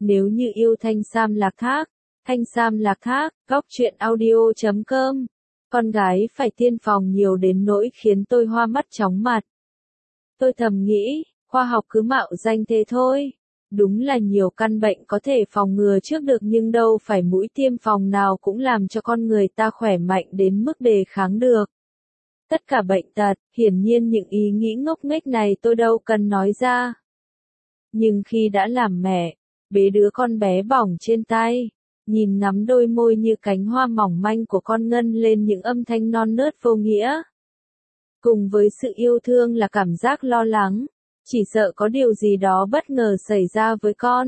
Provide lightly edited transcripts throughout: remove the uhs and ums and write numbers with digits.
Nếu như yêu Thanh Sam Lạc Thác, góc truyện audio.com. Con gái phải tiên phòng nhiều đến nỗi khiến tôi hoa mắt chóng mặt. Tôi thầm nghĩ, khoa học cứ mạo danh thế thôi. Đúng là nhiều căn bệnh có thể phòng ngừa trước được nhưng đâu phải mũi tiêm phòng nào cũng làm cho con người ta khỏe mạnh đến mức đề kháng được. Tất cả bệnh tật, hiển nhiên những ý nghĩ ngốc nghếch này tôi đâu cần nói ra. Nhưng khi đã làm mẹ, bế đứa con bé bỏng trên tay, nhìn ngắm đôi môi như cánh hoa mỏng manh của con ngân lên những âm thanh non nớt vô nghĩa. Cùng với sự yêu thương là cảm giác lo lắng, chỉ sợ có điều gì đó bất ngờ xảy ra với con.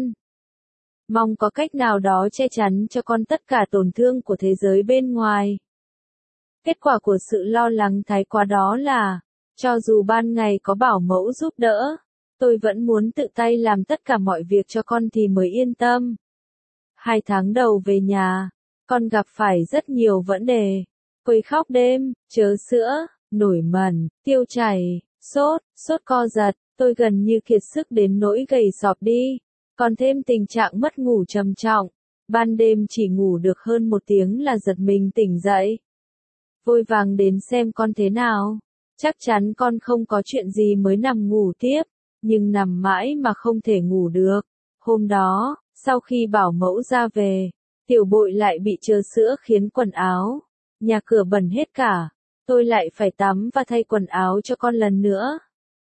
Mong có cách nào đó che chắn cho con tất cả tổn thương của thế giới bên ngoài. Kết quả của sự lo lắng thái quá đó là, cho dù ban ngày có bảo mẫu giúp đỡ, tôi vẫn muốn tự tay làm tất cả mọi việc cho con thì mới yên tâm. 2 tháng đầu về nhà, con gặp phải rất nhiều vấn đề. Quấy khóc đêm, chớ sữa, nổi mẩn, tiêu chảy, sốt co giật, tôi gần như kiệt sức đến nỗi gầy sọp đi. Còn thêm tình trạng mất ngủ trầm trọng, ban đêm chỉ ngủ được hơn 1 tiếng là giật mình tỉnh dậy. Vội vàng đến xem con thế nào. Chắc chắn con không có chuyện gì mới nằm ngủ tiếp, nhưng nằm mãi mà không thể ngủ được. Hôm đó, sau khi bảo mẫu ra về, tiểu bội lại bị trơ sữa khiến quần áo, nhà cửa bẩn hết cả. Tôi lại phải tắm và thay quần áo cho con lần nữa.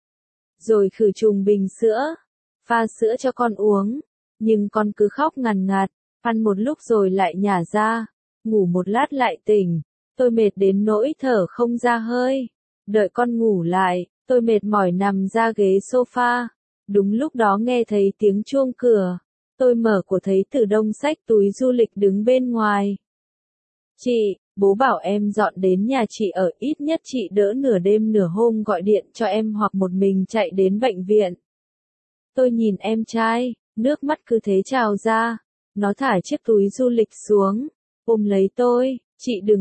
Rồi khử trùng bình sữa, pha sữa cho con uống, nhưng con cứ khóc ngằn ngặt, ăn một lúc rồi lại nhả ra, ngủ một lát lại tỉnh. Tôi mệt đến nỗi thở không ra hơi. Đợi con ngủ lại, tôi mệt mỏi nằm ra ghế sofa. Đúng lúc đó nghe thấy tiếng chuông cửa. Tôi mở của thấy Tử Đông xách túi du lịch đứng bên ngoài. Chị, bố bảo em dọn đến nhà chị ở, ít nhất chị đỡ nửa đêm nửa hôm gọi điện cho em hoặc một mình chạy đến bệnh viện. Tôi nhìn em trai, nước mắt cứ thế trào ra. Nó thả chiếc túi du lịch xuống, ôm lấy tôi. Chị đừng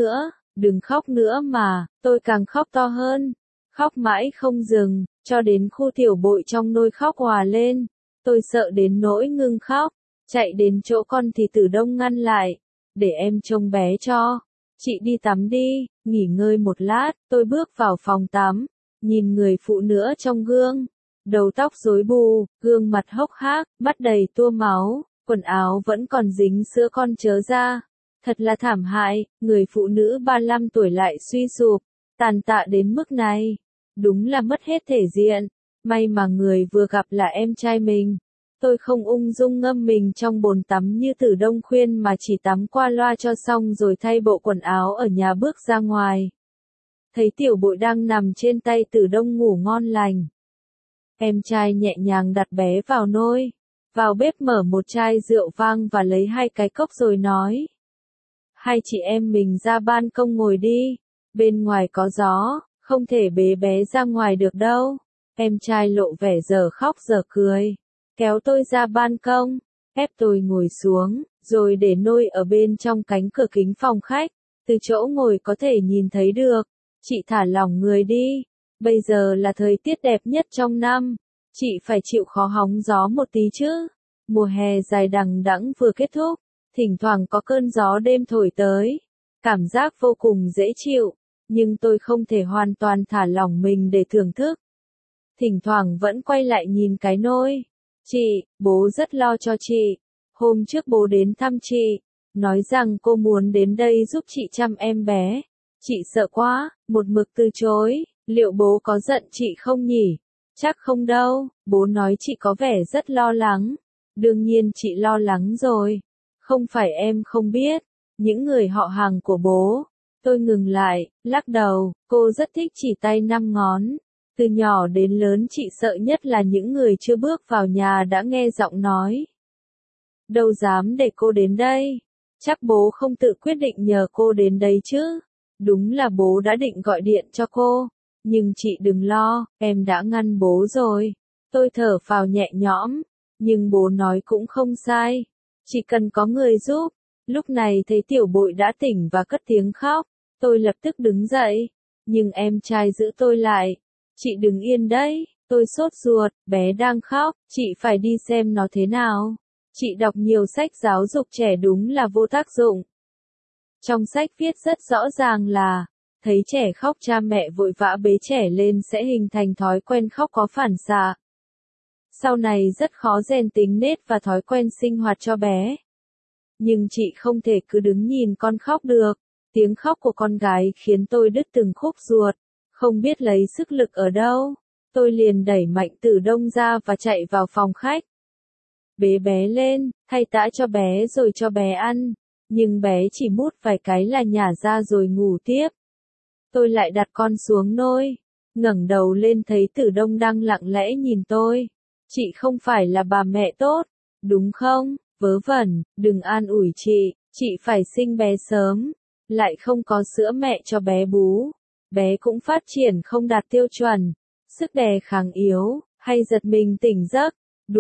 khóc nữa mà. Tôi càng khóc to hơn, khóc mãi không dừng, cho đến khu tiểu bội trong nôi khóc òa lên. Tôi sợ đến nỗi ngưng khóc, chạy đến chỗ con thì Tử Đông ngăn lại, để em trông bé cho. Chị đi tắm đi, nghỉ ngơi một lát. Tôi bước vào phòng tắm, nhìn người phụ nữ trong gương, đầu tóc rối bù, gương mặt hốc hác, mắt đầy tua máu, quần áo vẫn còn dính sữa con chớ ra. Thật là thảm hại, người phụ nữ 35 tuổi lại suy sụp, tàn tạ đến mức này. Đúng là mất hết thể diện. May mà người vừa gặp là em trai mình. Tôi không ung dung ngâm mình trong bồn tắm như Tử Đông khuyên mà chỉ tắm qua loa cho xong rồi thay bộ quần áo ở nhà bước ra ngoài. Thấy tiểu bội đang nằm trên tay Tử Đông ngủ ngon lành. Em trai nhẹ nhàng đặt bé vào nôi, vào bếp mở một chai rượu vang và lấy 2 cái cốc rồi nói. Hai chị em mình ra ban công ngồi đi, bên ngoài có gió, không thể bế bé ra ngoài được đâu. Em trai lộ vẻ giờ khóc giờ cười, kéo tôi ra ban công, ép tôi ngồi xuống, rồi để nôi ở bên trong cánh cửa kính phòng khách, từ chỗ ngồi có thể nhìn thấy được. Chị thả lỏng người đi, bây giờ là thời tiết đẹp nhất trong năm, chị phải chịu khó hóng gió một tí chứ. Mùa hè dài đằng đẵng vừa kết thúc, thỉnh thoảng có cơn gió đêm thổi tới, cảm giác vô cùng dễ chịu, nhưng tôi không thể hoàn toàn thả lỏng mình để thưởng thức. Thỉnh thoảng vẫn quay lại nhìn cái nôi. Chị, bố rất lo cho chị. Hôm trước bố đến thăm chị, nói rằng cô muốn đến đây giúp chị chăm em bé. Chị sợ quá, một mực từ chối. Liệu bố có giận chị không nhỉ? Chắc không đâu, bố nói chị có vẻ rất lo lắng. Đương nhiên chị lo lắng rồi. Không phải em không biết, những người họ hàng của bố. Tôi ngừng lại, lắc đầu, cô rất thích chỉ tay 5 ngón. Từ nhỏ đến lớn chị sợ nhất là những người chưa bước vào nhà đã nghe giọng nói. Đâu dám để cô đến đây. Chắc bố không tự quyết định nhờ cô đến đây chứ. Đúng là bố đã định gọi điện cho cô. Nhưng chị đừng lo, em đã ngăn bố rồi. Tôi thở phào nhẹ nhõm. Nhưng bố nói cũng không sai. Chỉ cần có người giúp. Lúc này thấy tiểu bội đã tỉnh và cất tiếng khóc. Tôi lập tức đứng dậy. Nhưng em trai giữ tôi lại. Chị đừng yên đấy. Tôi sốt ruột, bé đang khóc. Chị phải đi xem nó thế nào. Chị đọc nhiều sách giáo dục trẻ đúng là vô tác dụng. Trong sách viết rất rõ ràng là, thấy trẻ khóc cha mẹ vội vã bế trẻ lên sẽ hình thành thói quen khóc có phản xạ. Sau này rất khó rèn tính nết và thói quen sinh hoạt cho bé. Nhưng chị không thể cứ đứng nhìn con khóc được. Tiếng khóc của con gái khiến tôi đứt từng khúc ruột, không biết lấy sức lực ở đâu. Tôi liền đẩy mạnh Tử Đông ra và chạy vào phòng khách. Bế bé lên, thay tã cho bé rồi cho bé ăn. Nhưng bé chỉ mút vài cái là nhả ra rồi ngủ tiếp. Tôi lại đặt con xuống nôi, ngẩng đầu lên thấy Tử Đông đang lặng lẽ nhìn tôi. Chị không phải là bà mẹ tốt, đúng không? Vớ vẩn, đừng an ủi chị phải sinh bé sớm, lại không có sữa mẹ cho bé bú. Bé cũng phát triển không đạt tiêu chuẩn, sức đề kháng yếu, hay giật mình tỉnh giấc.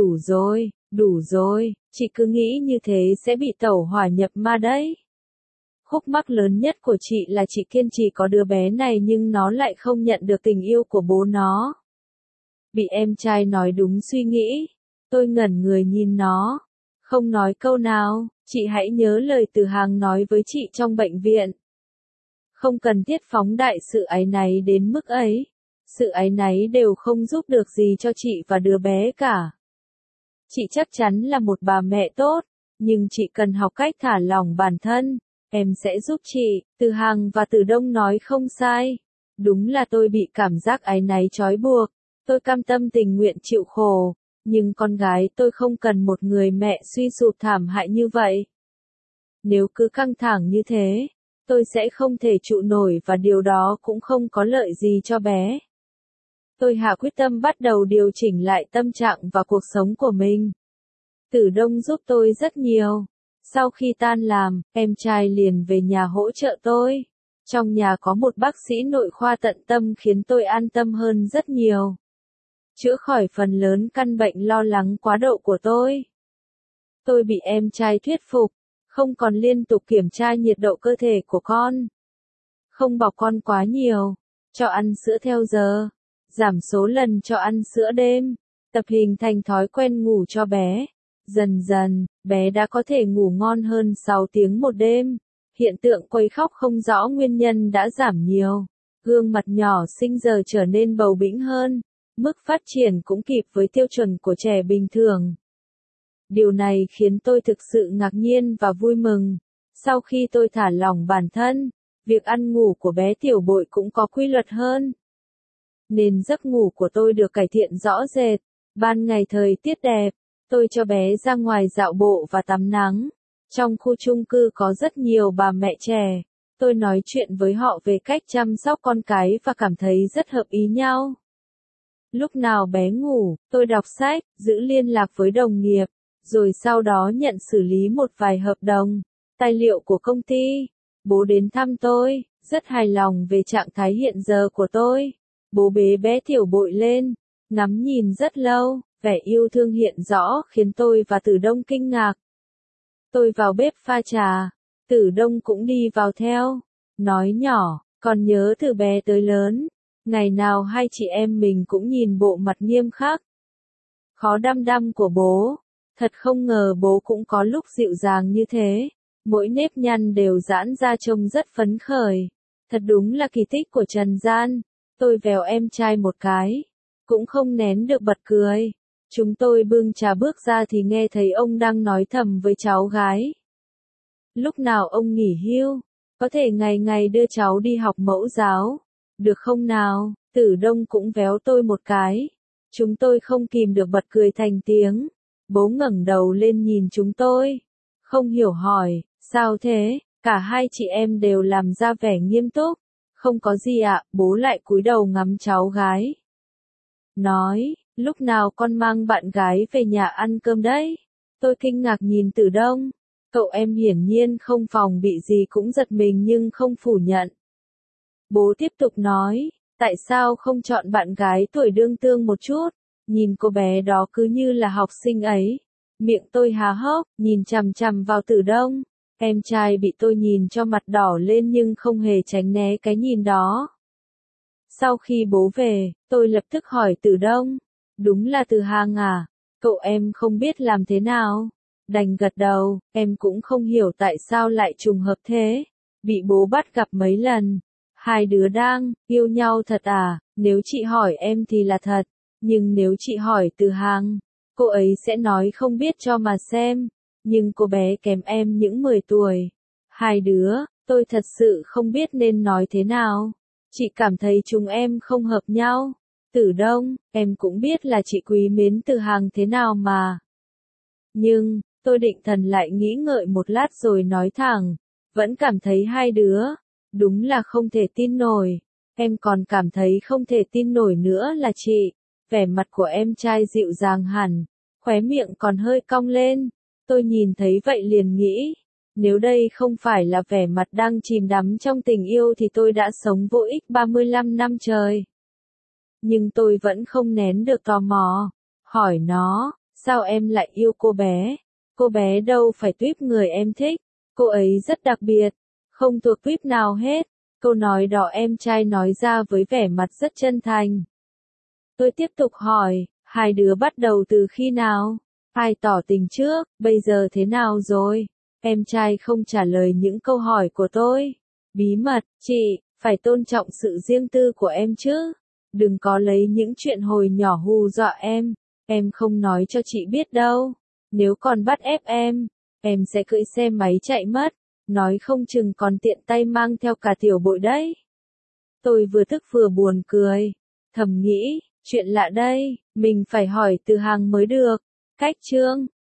Đủ rồi, chị cứ nghĩ như thế sẽ bị tẩu hỏa nhập ma đấy. Khúc mắc lớn nhất của chị là chị kiên trì có đứa bé này nhưng nó lại không nhận được tình yêu của bố nó. Bị em trai nói đúng suy nghĩ, tôi ngẩn người nhìn nó, không nói câu nào. Chị hãy nhớ lời Từ Hàng nói với chị trong bệnh viện. Không cần thiết phóng đại sự áy náy đến mức ấy. Sự áy náy đều không giúp được gì cho chị và đứa bé cả. Chị chắc chắn là một bà mẹ tốt, nhưng chị cần học cách thả lỏng bản thân. Em sẽ giúp chị. Từ Hàng và Từ Đông nói không sai. Đúng là tôi bị cảm giác áy náy trói buộc. Tôi cam tâm tình nguyện chịu khổ. Nhưng con gái tôi không cần một người mẹ suy sụp thảm hại như vậy. Nếu cứ căng thẳng như thế, tôi sẽ không thể trụ nổi và điều đó cũng không có lợi gì cho bé. Tôi hạ quyết tâm bắt đầu điều chỉnh lại tâm trạng và cuộc sống của mình. Tử Đông giúp tôi rất nhiều. Sau khi tan làm, em trai liền về nhà hỗ trợ tôi. Trong nhà có một bác sĩ nội khoa tận tâm khiến tôi an tâm hơn rất nhiều. Chữa khỏi phần lớn căn bệnh lo lắng quá độ của tôi. Tôi bị em trai thuyết phục, không còn liên tục kiểm tra nhiệt độ cơ thể của con. Không bọc con quá nhiều, cho ăn sữa theo giờ, giảm số lần cho ăn sữa đêm, tập hình thành thói quen ngủ cho bé. Dần dần, bé đã có thể ngủ ngon hơn 6 tiếng một đêm. Hiện tượng quấy khóc không rõ nguyên nhân đã giảm nhiều. Gương mặt nhỏ xinh giờ trở nên bầu bĩnh hơn. Mức phát triển cũng kịp với tiêu chuẩn của trẻ bình thường. Điều này khiến tôi thực sự ngạc nhiên và vui mừng. Sau khi tôi thả lỏng bản thân, việc ăn ngủ của bé Tiểu Bội cũng có quy luật hơn. Nên giấc ngủ của tôi được cải thiện rõ rệt. Ban ngày thời tiết đẹp, tôi cho bé ra ngoài dạo bộ và tắm nắng. Trong khu chung cư có rất nhiều bà mẹ trẻ. Tôi nói chuyện với họ về cách chăm sóc con cái và cảm thấy rất hợp ý nhau. Lúc nào bé ngủ, tôi đọc sách, giữ liên lạc với đồng nghiệp, rồi sau đó nhận xử lý một vài hợp đồng, tài liệu của công ty. Bố đến thăm tôi, rất hài lòng về trạng thái hiện giờ của tôi. Bố bế bé Tiểu Bội lên, ngắm nhìn rất lâu, vẻ yêu thương hiện rõ khiến tôi và Tử Đông kinh ngạc. Tôi vào bếp pha trà, Tử Đông cũng đi vào theo, nói nhỏ, còn nhớ từ bé tới lớn, ngày nào hai chị em mình cũng nhìn bộ mặt nghiêm khắc. Khó đăm đăm của bố, thật không ngờ bố cũng có lúc dịu dàng như thế, mỗi nếp nhăn đều giãn ra trông rất phấn khởi. Thật đúng là kỳ tích của trần gian. Tôi vèo em trai một cái, cũng không nén được bật cười. Chúng tôi bưng trà bước ra thì nghe thấy ông đang nói thầm với cháu gái. Lúc nào ông nghỉ hưu, có thể ngày ngày đưa cháu đi học mẫu giáo, được không nào? Tử Đông cũng véo tôi một cái. Chúng tôi không kìm được bật cười thành tiếng. Bố ngẩng đầu lên nhìn chúng tôi, không hiểu hỏi, sao thế? Cả hai chị em đều làm ra vẻ nghiêm túc. Không có gì ạ, bố lại cúi đầu ngắm cháu gái. Nói, lúc nào con mang bạn gái về nhà ăn cơm đấy? Tôi kinh ngạc nhìn Tử Đông. Cậu em hiển nhiên không phòng bị gì cũng giật mình nhưng không phủ nhận. Bố tiếp tục nói, tại sao không chọn bạn gái tuổi đương tương một chút? Nhìn cô bé đó cứ như là học sinh ấy. Miệng tôi há hốc, nhìn chằm chằm vào Tử Đông. Em trai bị tôi nhìn cho mặt đỏ lên nhưng không hề tránh né cái nhìn đó. Sau khi bố về, tôi lập tức hỏi Tử Đông. Đúng là Từ Hàng à? Cậu em không biết làm thế nào? Đành gật đầu, em cũng không hiểu tại sao lại trùng hợp thế. Bị bố bắt gặp mấy lần. Hai đứa đang yêu nhau thật à? Nếu chị hỏi em thì là thật. Nhưng nếu chị hỏi Từ Hàng, cô ấy sẽ nói không biết cho mà xem. Nhưng cô bé kém em những 10 tuổi. Hai đứa, tôi thật sự không biết nên nói thế nào. Chị cảm thấy chúng em không hợp nhau. Tử Đông, em cũng biết là chị quý mến Từ Hàng thế nào mà. Nhưng, tôi định thần lại nghĩ ngợi một lát rồi nói thẳng. Vẫn cảm thấy hai đứa. Đúng là không thể tin nổi. Em còn cảm thấy không thể tin nổi nữa là chị. Vẻ mặt của em trai dịu dàng hẳn. Khóe miệng còn hơi cong lên. Tôi nhìn thấy vậy liền nghĩ. Nếu đây không phải là vẻ mặt đang chìm đắm trong tình yêu thì tôi đã sống vô ích 35 năm trời. Nhưng tôi vẫn không nén được tò mò. Hỏi nó, sao em lại yêu cô bé? Cô bé đâu phải tuýp người em thích. Cô ấy rất đặc biệt. Không thuộc tuýp nào hết. Câu nói đó em trai nói ra với vẻ mặt rất chân thành. Tôi tiếp tục hỏi, hai đứa bắt đầu từ khi nào? Ai tỏ tình trước, bây giờ thế nào rồi? Em trai không trả lời những câu hỏi của tôi. Bí mật, chị, phải tôn trọng sự riêng tư của em chứ. Đừng có lấy những chuyện hồi nhỏ hù dọa em không nói cho chị biết đâu. Nếu còn bắt ép em sẽ cưỡi xe máy chạy mất. Nói không chừng còn tiện tay mang theo cả tiểu bội đấy. Tôi vừa tức vừa buồn cười. Thầm nghĩ, chuyện lạ đây, mình phải hỏi Từ Hàng mới được. Cách chương